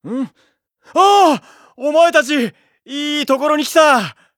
うん。ああ、お前たち、いいところに来た。